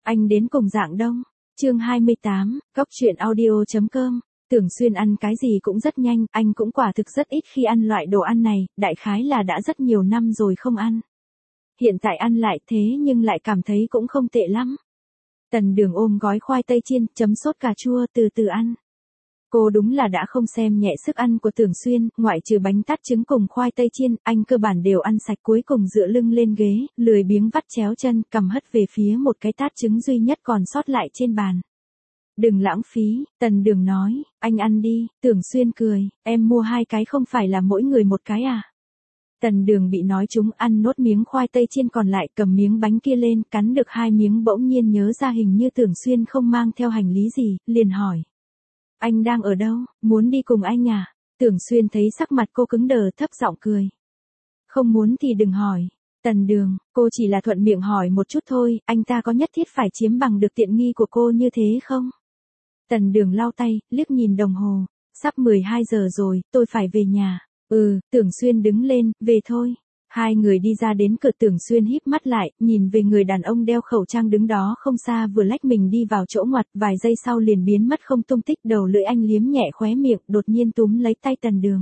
Anh đến cùng dạng đông. Chương 28, Cóc truyện audio.com. Tưởng Xuyên ăn cái gì cũng rất nhanh, anh cũng quả thực rất ít khi ăn loại đồ ăn này, đại khái là đã rất nhiều năm rồi không ăn. Hiện tại ăn lại thế nhưng lại cảm thấy cũng không tệ lắm. Tần Đường ôm gói khoai tây chiên, chấm sốt cà chua từ từ ăn. Cô đúng là đã không xem nhẹ sức ăn của Tưởng Xuyên, ngoại trừ bánh tát trứng cùng khoai tây chiên, anh cơ bản đều ăn sạch, cuối cùng dựa lưng lên ghế, lười biếng vắt chéo chân, cầm hất về phía một cái tát trứng duy nhất còn sót lại trên bàn. Đừng lãng phí, Tần Đường nói, anh ăn đi. Tưởng Xuyên cười, em mua 2 cái không phải là mỗi người 1 cái à? Tần Đường bị nói trúng, ăn nốt miếng khoai tây chiên còn lại, cầm miếng bánh kia lên, cắn được 2 miếng bỗng nhiên nhớ ra hình như Tưởng Xuyên không mang theo hành lý gì, liền hỏi. Anh đang ở đâu, muốn đi cùng anh à? Tưởng Xuyên thấy sắc mặt cô cứng đờ, thấp giọng cười. Không muốn thì đừng hỏi. Tần Đường, cô chỉ là thuận miệng hỏi một chút thôi, anh ta có nhất thiết phải chiếm bằng được tiện nghi của cô như thế không? Tần Đường lau tay, liếc nhìn đồng hồ. Sắp 12 giờ rồi, tôi phải về nhà. Tưởng Xuyên đứng lên, về thôi. Hai người đi ra đến cửa, Tưởng Xuyên híp mắt lại, nhìn về người đàn ông đeo khẩu trang đứng đó không xa, vừa lách mình đi vào chỗ ngoặt, vài giây sau liền biến mất không tung tích. Đầu lưỡi anh liếm nhẹ khóe miệng, đột nhiên túm lấy tay Tần Đường.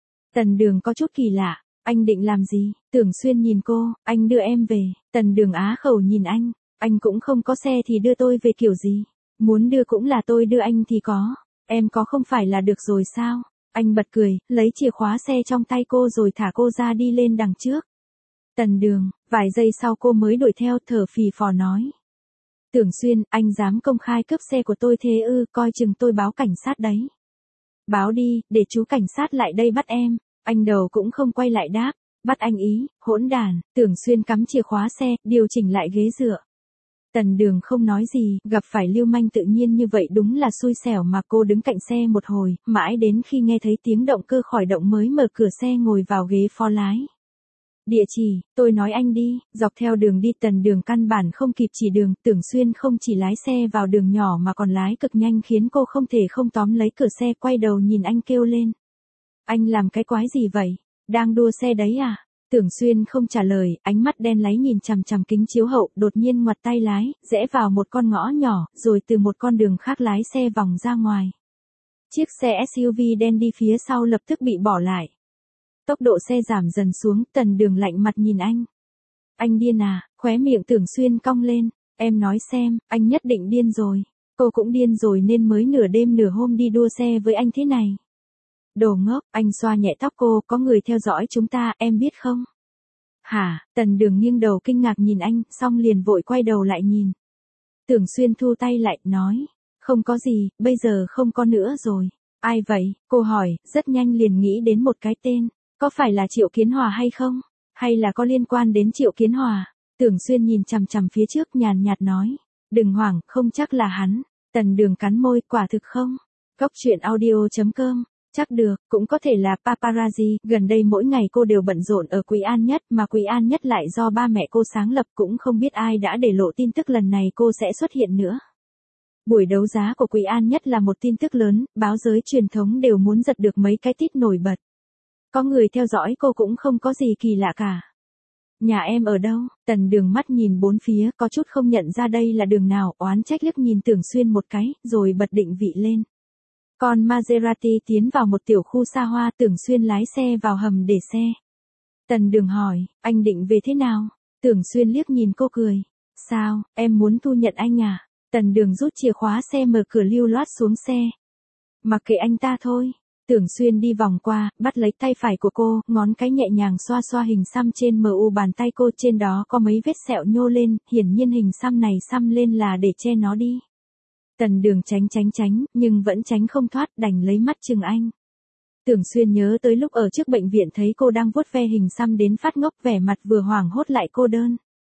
Tần Đường có chút kỳ lạ, anh định làm gì? Tưởng Xuyên nhìn cô, anh đưa em về. Tần Đường á khẩu nhìn anh cũng không có xe thì đưa tôi về kiểu gì? Muốn đưa cũng là tôi đưa anh thì có, em có không phải là được rồi sao? Anh bật cười, lấy chìa khóa xe trong tay cô rồi thả cô ra đi lên đằng trước. Tần Đường, vài giây sau cô mới đuổi theo, thở phì phò nói. Tưởng Xuyên, anh dám công khai cướp xe của tôi thế ư? Coi chừng tôi báo cảnh sát đấy. Báo đi, để chú cảnh sát lại đây bắt em. Anh đầu cũng không quay lại đáp. Bắt anh ý, hỗn đản. Tưởng Xuyên cắm chìa khóa xe, điều chỉnh lại ghế dựa. Tần Đường không nói gì, gặp phải lưu manh tự nhiên như vậy đúng là xui xẻo mà. Cô đứng cạnh xe một hồi, mãi đến khi nghe thấy tiếng động cơ khởi động mới mở cửa xe ngồi vào ghế phó lái. Địa chỉ, tôi nói anh đi. Dọc theo đường đi Tần Đường căn bản không kịp chỉ đường. Tưởng Xuyên không chỉ lái xe vào đường nhỏ mà còn lái cực nhanh khiến cô không thể không tóm lấy cửa xe, quay đầu nhìn anh kêu lên. Anh làm cái quái gì vậy? Đang đua xe đấy à? Tưởng Xuyên không trả lời, ánh mắt đen láy nhìn chằm chằm kính chiếu hậu, đột nhiên ngoặt tay lái, rẽ vào một con ngõ nhỏ, rồi từ một con đường khác lái xe vòng ra ngoài. Chiếc xe SUV đen đi phía sau lập tức bị bỏ lại. Tốc độ xe giảm dần xuống, Tần Đường lạnh mặt nhìn anh. Anh điên à? Khóe miệng Tưởng Xuyên cong lên. Em nói xem, anh nhất định điên rồi. Cô cũng điên rồi nên mới nửa đêm nửa hôm đi đua xe với anh thế này. Đồ ngốc, anh xoa nhẹ tóc cô, có người theo dõi chúng ta, em biết không? Hả? Tần Đường nghiêng đầu kinh ngạc nhìn anh, xong liền vội quay đầu lại nhìn. Tưởng Xuyên thu tay lại, nói. Không có gì, bây giờ không có nữa rồi. Ai vậy? Cô hỏi, rất nhanh liền nghĩ đến một cái tên. Có phải là Triệu Kiến Hòa hay không? Hay là có liên quan đến Triệu Kiến Hòa? Tưởng Xuyên nhìn chằm chằm phía trước, nhàn nhạt nói. Đừng hoảng, không chắc là hắn. Tần Đường cắn môi, quả thực không? Cóc truyện audio.com. Chắc được, cũng có thể là paparazzi. Gần đây mỗi ngày cô đều bận rộn ở Quý An Nhất, mà Quý An Nhất lại do ba mẹ cô sáng lập, cũng không biết ai đã để lộ tin tức lần này cô sẽ xuất hiện nữa. Buổi đấu giá của Quý An Nhất là một tin tức lớn, báo giới truyền thống đều muốn giật được mấy cái tít nổi bật. Có người theo dõi cô cũng không có gì kỳ lạ cả. Nhà em ở đâu? Tần Đường mắt nhìn bốn phía, có chút không nhận ra đây là đường nào, oán trách liếc nhìn Tưởng Xuyên một cái, rồi bật định vị lên. Con Maserati tiến vào một tiểu khu xa hoa, Tưởng Xuyên lái xe vào hầm để xe. Tần Đường hỏi, anh định về thế nào? Tưởng Xuyên liếc nhìn cô cười. Sao, em muốn thu nhận anh à? Tần Đường rút chìa khóa xe, mở cửa lưu loát xuống xe. Mặc kệ anh ta thôi. Tưởng Xuyên đi vòng qua, bắt lấy tay phải của cô, ngón cái nhẹ nhàng xoa xoa hình xăm trên mu bàn tay cô, trên đó có mấy vết sẹo nhô lên, hiển nhiên hình xăm này xăm lên là để che nó đi. Tần Đường tránh, nhưng vẫn tránh không thoát, đành lấy mắt chừng anh. Tưởng Xuyên nhớ tới lúc ở trước bệnh viện thấy cô đang vuốt ve hình xăm đến phát ngốc, vẻ mặt vừa hoảng hốt lại cô đơn.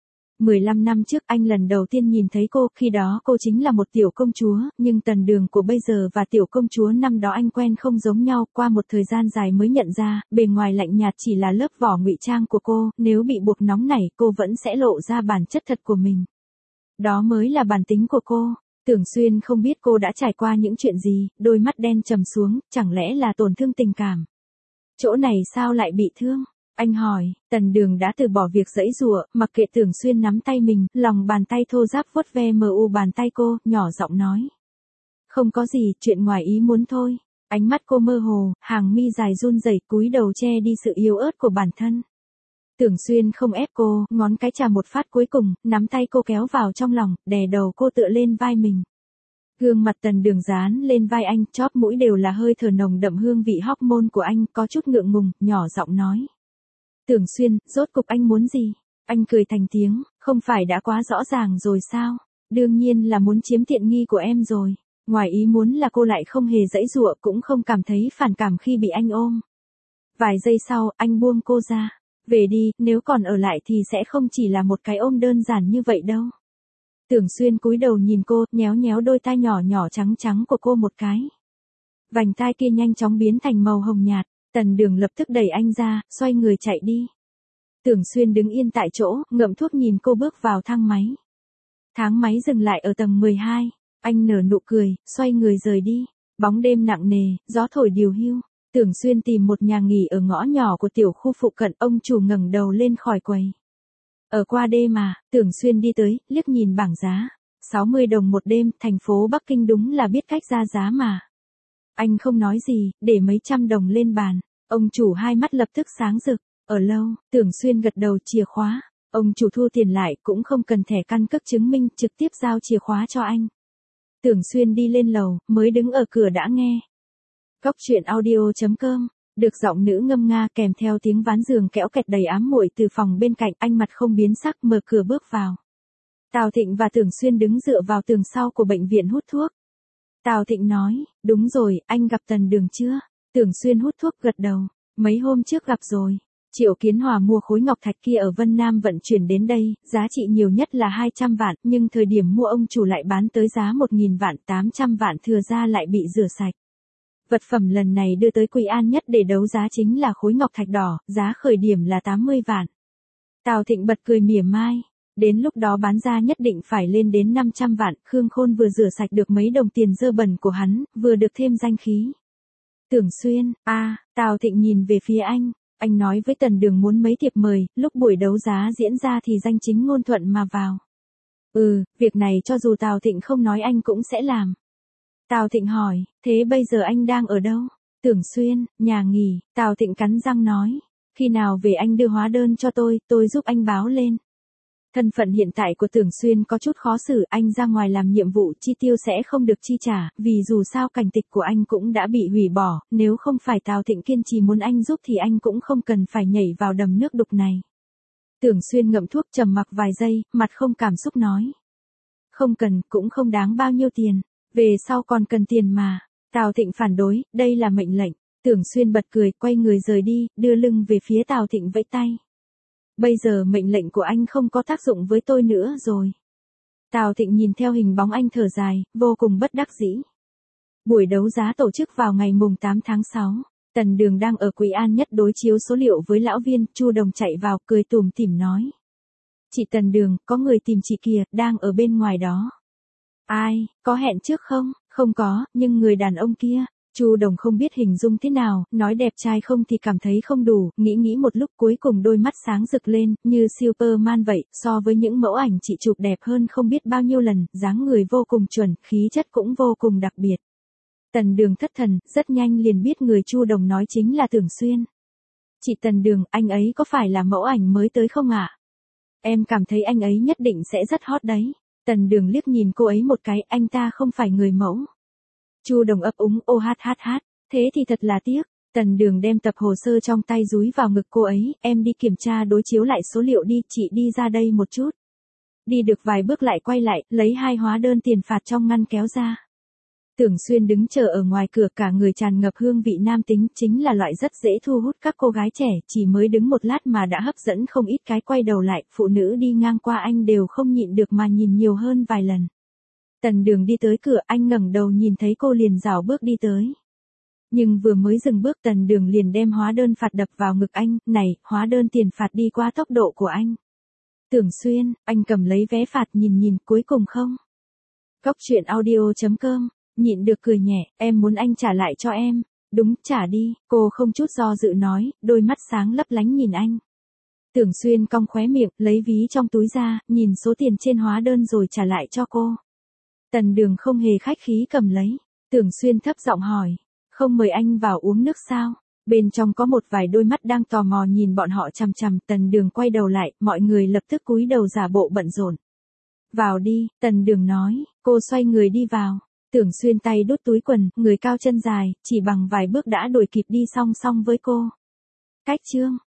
15 năm trước anh lần đầu tiên nhìn thấy cô, khi đó cô chính là một tiểu công chúa, nhưng Tần Đường của bây giờ và tiểu công chúa năm đó anh quen không giống nhau, qua một thời gian dài mới nhận ra, bề ngoài lạnh nhạt chỉ là lớp vỏ ngụy trang của cô, nếu bị buộc nóng nảy cô vẫn sẽ lộ ra bản chất thật của mình. Đó mới là bản tính của cô. Tưởng Xuyên không biết cô đã trải qua những chuyện gì, đôi mắt đen trầm xuống, chẳng lẽ là tổn thương tình cảm. Chỗ này sao lại bị thương? Anh hỏi, Tần Đường đã từ bỏ việc giãy giụa, mặc kệ Tưởng Xuyên nắm tay mình, lòng bàn tay thô ráp vuốt ve bàn tay cô, nhỏ giọng nói. Không có gì, chuyện ngoài ý muốn thôi. Ánh mắt cô mơ hồ, hàng mi dài run rẩy, cúi đầu che đi sự yếu ớt của bản thân. Tưởng Xuyên không ép cô, ngón cái chà một phát cuối cùng, nắm tay cô kéo vào trong lòng, đè đầu cô tựa lên vai mình. Gương mặt Tần Đường dán lên vai anh, chóp mũi đều là hơi thở nồng đậm hương vị hormone của anh, có chút ngượng ngùng, nhỏ giọng nói. Tưởng Xuyên, rốt cục anh muốn gì? Anh cười thành tiếng, không phải đã quá rõ ràng rồi sao? Đương nhiên là muốn chiếm tiện nghi của em rồi. Ngoài ý muốn là cô lại không hề giãy giụa, cũng không cảm thấy phản cảm khi bị anh ôm. Vài giây sau, anh buông cô ra. Về đi, nếu còn ở lại thì sẽ không chỉ là một cái ôm đơn giản như vậy đâu. Tưởng Xuyên cúi đầu nhìn cô, nhéo nhéo đôi tai nhỏ nhỏ trắng trắng của cô một cái. Vành tai kia nhanh chóng biến thành màu hồng nhạt, Tần Đường lập tức đẩy anh ra, xoay người chạy đi. Tưởng Xuyên đứng yên tại chỗ, ngậm thuốc nhìn cô bước vào thang máy. Thang máy dừng lại ở tầng 12, anh nở nụ cười, xoay người rời đi. Bóng đêm nặng nề, gió thổi điều hiu. Tưởng Xuyên tìm một nhà nghỉ ở ngõ nhỏ của tiểu khu phụ cận, ông chủ ngẩng đầu lên khỏi quầy. Ở qua đêm mà, Tưởng Xuyên đi tới, liếc nhìn bảng giá. 60 đồng một đêm, thành phố Bắc Kinh đúng là biết cách ra giá mà. Anh không nói gì, để mấy trăm đồng lên bàn. Ông chủ hai mắt lập tức sáng rực. Ở lâu, Tưởng Xuyên gật đầu chìa khóa. Ông chủ thu tiền lại, cũng không cần thẻ căn cước chứng minh, trực tiếp giao chìa khóa cho anh. Tưởng Xuyên đi lên lầu, mới đứng ở cửa đã nghe. Cóc truyện audio.com, được giọng nữ ngâm nga kèm theo tiếng ván giường kẽo kẹt đầy ám muội từ phòng bên cạnh, anh mặt không biến sắc mở cửa bước vào. Tào Thịnh và Tưởng Xuyên đứng dựa vào tường sau của bệnh viện hút thuốc. Tào Thịnh nói, đúng rồi, anh gặp Tần Đường chưa? Tưởng Xuyên hút thuốc gật đầu, mấy hôm trước gặp rồi. Triệu Kiến Hòa mua khối ngọc thạch kia ở Vân Nam vận chuyển đến đây, giá trị nhiều nhất là 200 vạn, nhưng thời điểm mua ông chủ lại bán tới giá 1.000 vạn, 800 vạn thừa ra lại bị rửa sạch. Vật phẩm lần này đưa tới Quy An Nhất để đấu giá chính là khối ngọc thạch đỏ, giá khởi điểm là 80 vạn. Tào Thịnh bật cười mỉa mai, đến lúc đó bán ra nhất định phải lên đến 500 vạn, Khương Khôn vừa rửa sạch được mấy đồng tiền dơ bẩn của hắn, vừa được thêm danh khí. Tưởng Xuyên, Tào Thịnh nhìn về phía anh nói với Tần Đường muốn mấy thiệp mời, lúc buổi đấu giá diễn ra thì danh chính ngôn thuận mà vào. Việc này cho dù Tào Thịnh không nói anh cũng sẽ làm. Tào Thịnh hỏi, thế bây giờ anh đang ở đâu? Tưởng Xuyên, nhà nghỉ, Tào Thịnh cắn răng nói, khi nào về anh đưa hóa đơn cho tôi giúp anh báo lên. Thân phận hiện tại của Tưởng Xuyên có chút khó xử, anh ra ngoài làm nhiệm vụ chi tiêu sẽ không được chi trả, vì dù sao cảnh tịch của anh cũng đã bị hủy bỏ, nếu không phải Tào Thịnh kiên trì muốn anh giúp thì anh cũng không cần phải nhảy vào đầm nước đục này. Tưởng Xuyên ngậm thuốc trầm mặc vài giây, mặt không cảm xúc nói. Không cần, cũng không đáng bao nhiêu tiền, về sau còn cần tiền mà. Tào Thịnh phản đối, đây là mệnh lệnh. Tưởng Xuyên bật cười, quay người rời đi, đưa lưng về phía Tào Thịnh vẫy tay. Bây giờ mệnh lệnh của anh không có tác dụng với tôi nữa rồi. Tào Thịnh nhìn theo hình bóng anh thở dài, vô cùng bất đắc dĩ. Buổi đấu giá tổ chức vào ngày mùng 8 tháng 6. Tần Đường đang ở Quý An Nhất đối chiếu số liệu với lão viên, Chu Đồng chạy vào, cười tủm tỉm nói. Chị Tần Đường, có người tìm chị kìa, đang ở bên ngoài đó. Ai, có hẹn trước không? Không có, nhưng người đàn ông kia. Chu Đồng không biết hình dung thế nào, nói đẹp trai không thì cảm thấy không đủ, nghĩ một lúc cuối cùng đôi mắt sáng rực lên, như Superman vậy, so với những mẫu ảnh chị chụp đẹp hơn không biết bao nhiêu lần, dáng người vô cùng chuẩn, khí chất cũng vô cùng đặc biệt. Tần Đường thất thần, rất nhanh liền biết người Chu Đồng nói chính là Tưởng Xuyên. Chị Tần Đường, anh ấy có phải là mẫu ảnh mới tới không ạ? Em cảm thấy anh ấy nhất định sẽ rất hot đấy. Tần Đường liếc nhìn cô ấy một cái, anh ta không phải người mẫu. Chu Đồng ấp úng, ô hát, thế thì thật là tiếc. Tần Đường đem tập hồ sơ trong tay dúi vào ngực cô ấy, em đi kiểm tra đối chiếu lại số liệu đi, chị đi ra đây một chút. Đi được vài bước lại quay lại, lấy 2 hóa đơn tiền phạt trong ngăn kéo ra. Tưởng Xuyên đứng chờ ở ngoài cửa, cả người tràn ngập hương vị nam tính, chính là loại rất dễ thu hút các cô gái trẻ, chỉ mới đứng một lát mà đã hấp dẫn không ít cái, quay đầu lại, phụ nữ đi ngang qua anh đều không nhịn được mà nhìn nhiều hơn vài lần. Tần Đường đi tới cửa, anh ngẩng đầu nhìn thấy cô liền rảo bước đi tới. Nhưng vừa mới dừng bước Tần Đường liền đem hóa đơn phạt đập vào ngực anh, này, hóa đơn tiền phạt đi qua tốc độ của anh. Tưởng Xuyên, anh cầm lấy vé phạt nhìn cuối cùng không? Cóc truyện audio.com, nhịn được cười nhẹ, em muốn anh trả lại cho em. Đúng, trả đi, cô không chút do dự nói, đôi mắt sáng lấp lánh nhìn anh. Tưởng Xuyên cong khóe miệng, lấy ví trong túi ra, nhìn số tiền trên hóa đơn rồi trả lại cho cô. Tần Đường không hề khách khí cầm lấy. Tưởng Xuyên thấp giọng hỏi, không mời anh vào uống nước sao? Bên trong có một vài đôi mắt đang tò mò nhìn bọn họ chằm chằm. Tần Đường quay đầu lại, mọi người lập tức cúi đầu giả bộ bận rộn. Vào đi, Tần Đường nói, cô xoay người đi vào. Tưởng Xuyên tay đút túi quần, người cao chân dài, chỉ bằng vài bước đã đuổi kịp đi song song với cô. Cách chương